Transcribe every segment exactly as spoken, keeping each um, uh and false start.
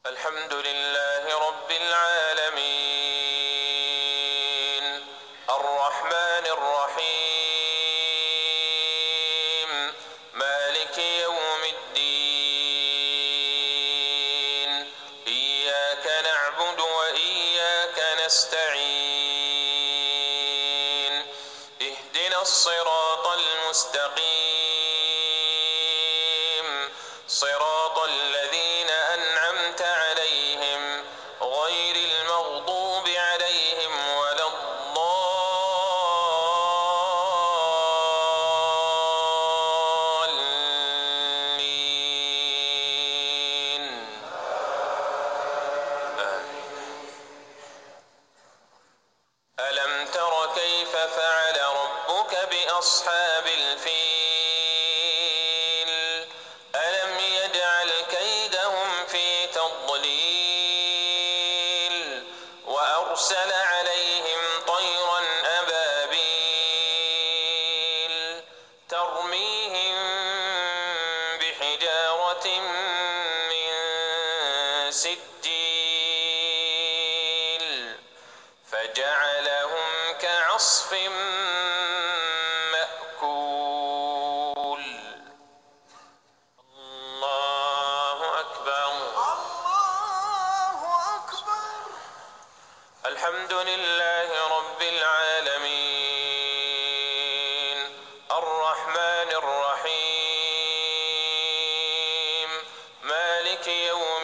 الحمد لله رب العالمين الرحمن الرحيم مالك يوم الدين إياك نعبد وإياك نستعين اهدنا الصراط المستقيم صراط الذين أنعمت عليهم غير المغضوب عليهم ولا الضالين آمين. ألم تر كيف فعل ربك بأصحاب الفيل ألم يجعل كيدهم في تضليل وأرسل عليهم طيرا أبابيل ترميهم بحجارة من سجيل فجعلهم كعصف مأكول. الله أكبر. الله أكبر. الحمد لله رب العالمين الرحمن الرحيم مالك يوم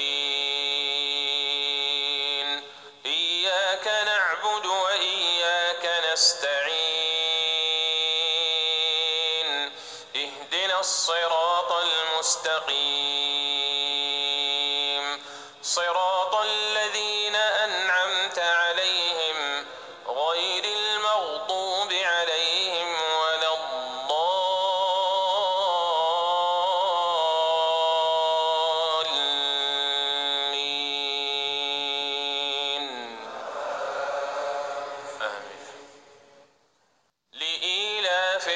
الدين إياك نعبد وإياك نستعين اهدنا الصراط المستقيم صراط الذين أنعمت عليهم غير المغضوب عليهم ولا الضالين آمين. لإيلاف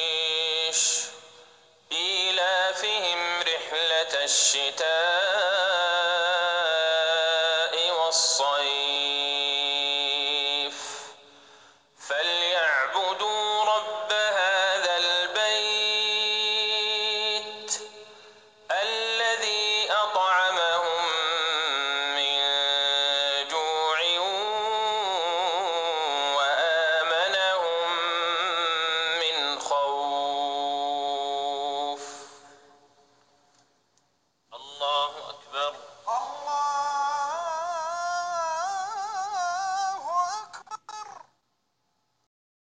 قريش إيلافهم رحلة الشتاء